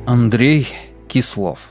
Андрей Кислов.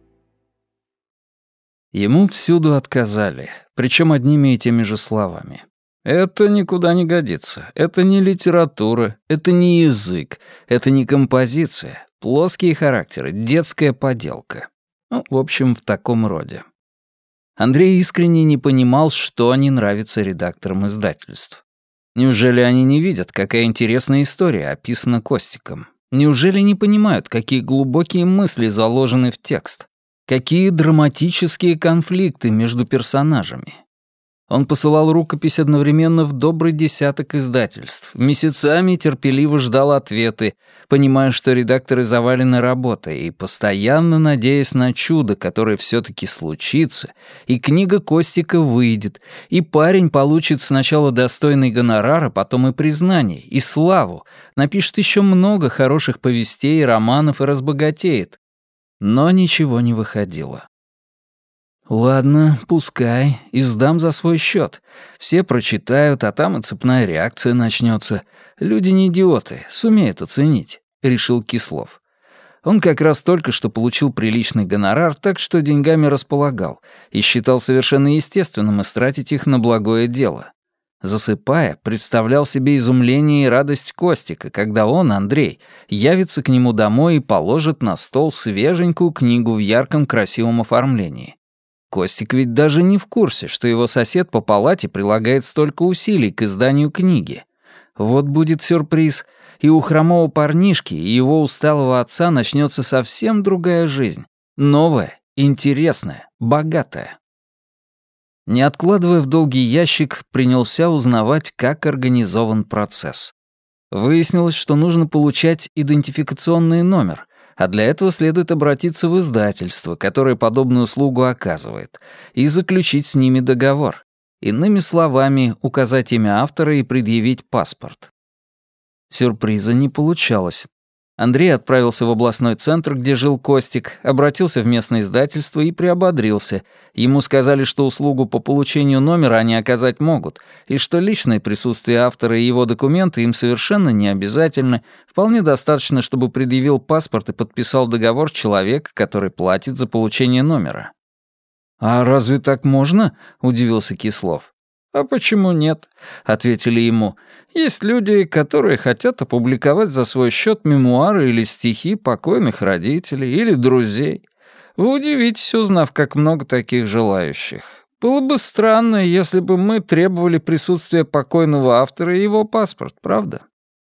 Ему всюду отказали, причем одними и теми же словами. Это никуда не годится, это не литература, это не язык, это не композиция, плоские характеры, детская поделка. В общем, в таком роде. Андрей искренне не понимал, что не нравится редакторам издательств. Неужели они не видят, какая интересная история описана Костиком? Неужели не понимают, какие глубокие мысли заложены в текст? Какие драматические конфликты между персонажами? Он посылал рукопись одновременно в добрый десяток издательств, месяцами терпеливо ждал ответы, понимая, что редакторы завалены работой, и постоянно надеясь на чудо, которое все-таки случится, и книга Костика выйдет, и парень получит сначала достойный гонорар, а потом и признание, и славу, напишет еще много хороших повестей и романов и разбогатеет. Но ничего не выходило. Ладно, пускай, издам за свой счет. Все прочитают, а там и цепная реакция начнется. Люди не идиоты, сумеют оценить, решил Кислов. Он как раз только что получил приличный гонорар, так что деньгами располагал, и считал совершенно естественным истратить их на благое дело. Засыпая, представлял себе изумление и радость Костика, когда он, Андрей, явится к нему домой и положит на стол свеженькую книгу в ярком красивом оформлении. Костик ведь даже не в курсе, что его сосед по палате прилагает столько усилий к изданию книги. Вот будет сюрприз, и у хромого парнишки и его усталого отца начнется совсем другая жизнь. Новая, интересная, богатая. Не откладывая в долгий ящик, принялся узнавать, как организован процесс. Выяснилось, что нужно получать идентификационный номер, а для этого следует обратиться в издательство, которое подобную услугу оказывает, и заключить с ними договор. Иными словами, указать имя автора и предъявить паспорт. Сюрприза не получалось. Андрей отправился в областной центр, где жил Костик, обратился в местное издательство и приободрился. Ему сказали, что услугу по получению номера они оказать могут, и что личное присутствие автора и его документы им совершенно не обязательно, вполне достаточно, чтобы предъявил паспорт и подписал договор человек, который платит за получение номера. «А разве так можно?» — удивился Кислов. «А почему нет?» — ответили ему. «Есть люди, которые хотят опубликовать за свой счет мемуары или стихи покойных родителей или друзей. Вы удивитесь, узнав, как много таких желающих. Было бы странно, если бы мы требовали присутствия покойного автора и его паспорт, правда?»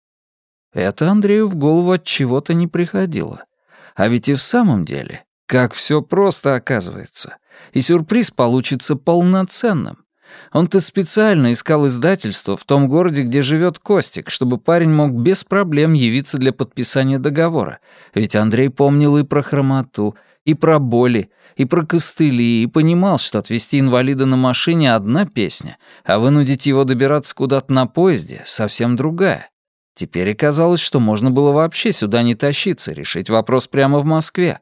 Это Андрею в голову от чего-то не приходило. А ведь и в самом деле, как все просто оказывается. И сюрприз получится полноценным. Он-то специально искал издательство в том городе, где живет Костик, чтобы парень мог без проблем явиться для подписания договора. Ведь Андрей помнил и про хромоту, и про боли, и про костыли, и понимал, что отвезти инвалида на машине — одна песня, а вынудить его добираться куда-то на поезде — совсем другая. Теперь оказалось, что можно было вообще сюда не тащиться, решить вопрос прямо в Москве.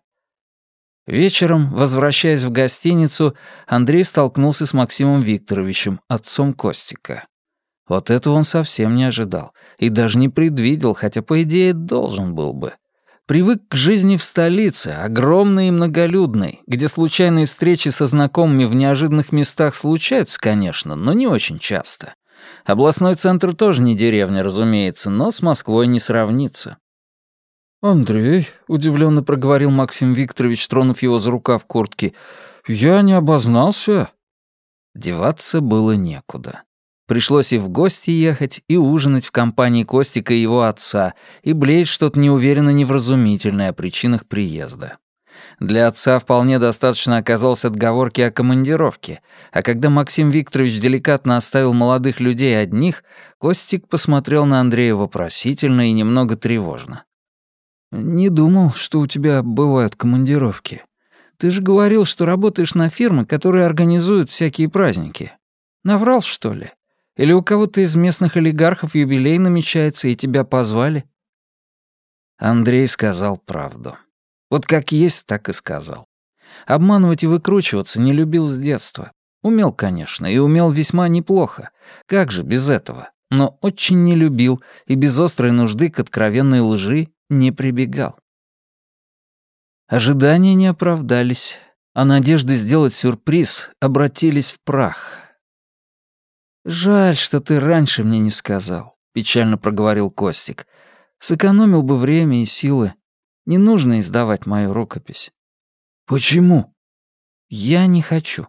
Вечером, возвращаясь в гостиницу, Андрей столкнулся с Максимом Викторовичем, отцом Костика. Вот этого он совсем не ожидал и даже не предвидел, хотя, по идее, должен был бы. Привык к жизни в столице, огромной и многолюдной, где случайные встречи со знакомыми в неожиданных местах случаются, конечно, но не очень часто. Областной центр тоже не деревня, разумеется, но с Москвой не сравнится. «Андрей», — удивленно проговорил Максим Викторович, тронув его за рукав куртки, — «я не обознался». Деваться было некуда. Пришлось и в гости ехать, и ужинать в компании Костика и его отца, и блеять что-то неуверенно невразумительное о причинах приезда. Для отца вполне достаточно оказалось отговорки о командировке, а когда Максим Викторович деликатно оставил молодых людей одних, Костик посмотрел на Андрея вопросительно и немного тревожно. «Не думал, что у тебя бывают командировки. Ты же говорил, что работаешь на фирмы, которые организуют всякие праздники. Наврал, что ли? Или у кого-то из местных олигархов юбилей намечается, и тебя позвали?» Андрей сказал правду. Вот как есть, так и сказал. Обманывать и выкручиваться не любил с детства. Умел, конечно, и умел весьма неплохо. Как же без этого? Но очень не любил и без острой нужды к откровенной лжи не прибегал. Ожидания не оправдались, а надежды сделать сюрприз обратились в прах. «Жаль, что ты раньше мне не сказал», — печально проговорил Костик. «Сэкономил бы время и силы. Не нужно издавать мою рукопись». «Почему?» «Я не хочу».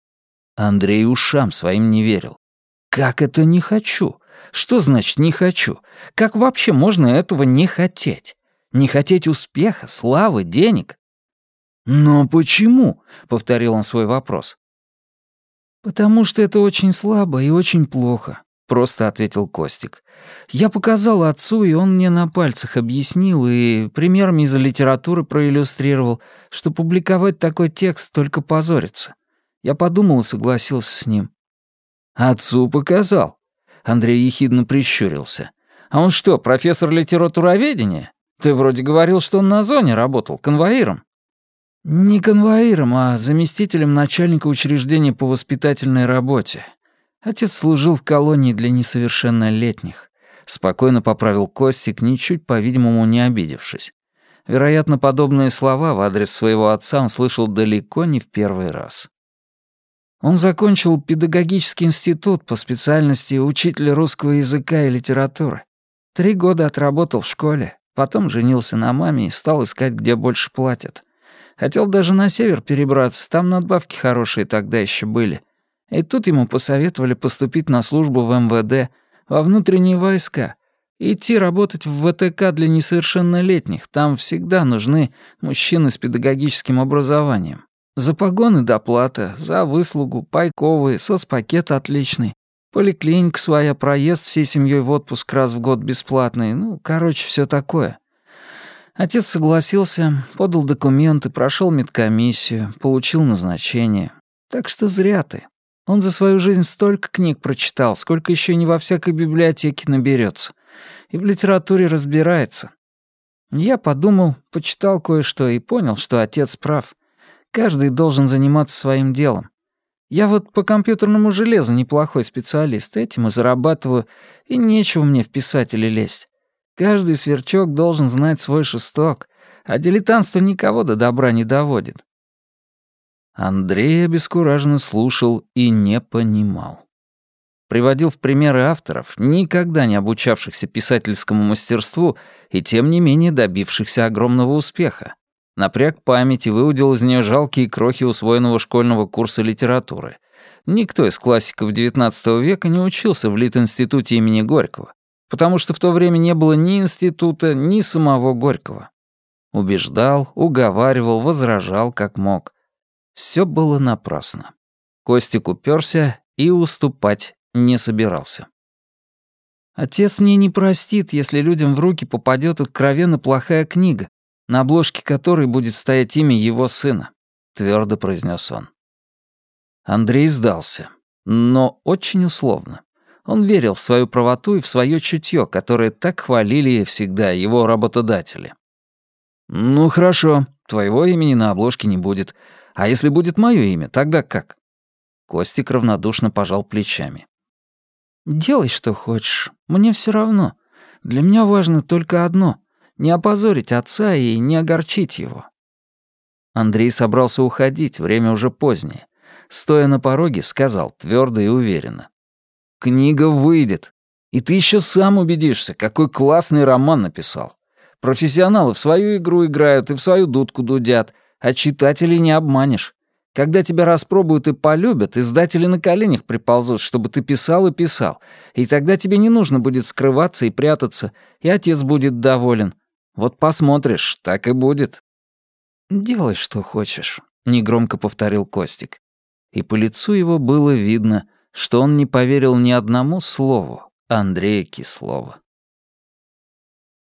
Андрей ушам своим не верил. «Как это не хочу? Что значит «не хочу»? Как вообще можно этого не хотеть? Не хотеть успеха, славы, денег?» «Но почему?» — повторил он свой вопрос. «Потому что это очень слабо и очень плохо», — просто ответил Костик. «Я показал отцу, и он мне на пальцах объяснил и примерами из литературы проиллюстрировал, что публиковать такой текст только позорится. Я подумал и согласился с ним». «Отцу показал?» — Андрей ехидно прищурился. «А он что, профессор литературоведения? Ты вроде говорил, что он на зоне работал, конвоиром». «Не конвоиром, а заместителем начальника учреждения по воспитательной работе. Отец служил в колонии для несовершеннолетних», — спокойно поправил Костик, ничуть, по-видимому, не обидевшись. Вероятно, подобные слова в адрес своего отца он слышал далеко не в первый раз. Он закончил педагогический институт по специальности учителя русского языка и литературы. 3 года отработал в школе, потом женился на маме и стал искать, где больше платят. Хотел даже на север перебраться, там надбавки хорошие тогда еще были. И тут ему посоветовали поступить на службу в МВД, во внутренние войска, и идти работать в ВТК для несовершеннолетних. Там всегда нужны мужчины с педагогическим образованием. За погоны доплата, за выслугу, пайковые, соцпакет отличный, поликлиника своя, проезд всей семьей в отпуск раз в год бесплатный, короче, все такое. Отец согласился, подал документы, прошел медкомиссию, получил назначение. Так что зря ты. Он за свою жизнь столько книг прочитал, сколько еще не во всякой библиотеке наберется. И в литературе разбирается. Я подумал, почитал кое-что и понял, что отец прав. Каждый должен заниматься своим делом. Я вот по компьютерному железу неплохой специалист, этим и зарабатываю, и нечего мне в писатели лезть. Каждый сверчок должен знать свой шесток, а дилетантство никого до добра не доводит». Андрей обескураженно слушал и не понимал. Приводил в примеры авторов, никогда не обучавшихся писательскому мастерству и тем не менее добившихся огромного успеха. Напряг память и выудил из нее жалкие крохи усвоенного школьного курса литературы. Никто из классиков XIX века не учился в Литинституте имени Горького, потому что в то время не было ни института, ни самого Горького. Убеждал, уговаривал, возражал как мог. Все было напрасно. Костик уперся и уступать не собирался. «Отец мне не простит, если людям в руки попадет откровенно плохая книга, на обложке которой будет стоять имя его сына», — твердо произнес он. Андрей сдался, но очень условно. Он верил в свою правоту и в свое чутье, которое так хвалили всегда его работодатели. «Ну хорошо, твоего имени на обложке не будет. А если будет мое имя, тогда как?» Костик равнодушно пожал плечами. «Делай, что хочешь. Мне все равно. Для меня важно только одно — не опозорить отца и не огорчить его». Андрей собрался уходить, время уже позднее. Стоя на пороге, сказал твердо и уверенно: «Книга выйдет, и ты еще сам убедишься, какой классный роман написал. Профессионалы в свою игру играют и в свою дудку дудят, а читателей не обманешь. Когда тебя распробуют и полюбят, издатели на коленях приползут, чтобы ты писал и писал, и тогда тебе не нужно будет скрываться и прятаться, и отец будет доволен. Вот посмотришь, так и будет». «Делай, что хочешь», — негромко повторил Костик. И по лицу его было видно, что он не поверил ни одному слову Андрея Кислова.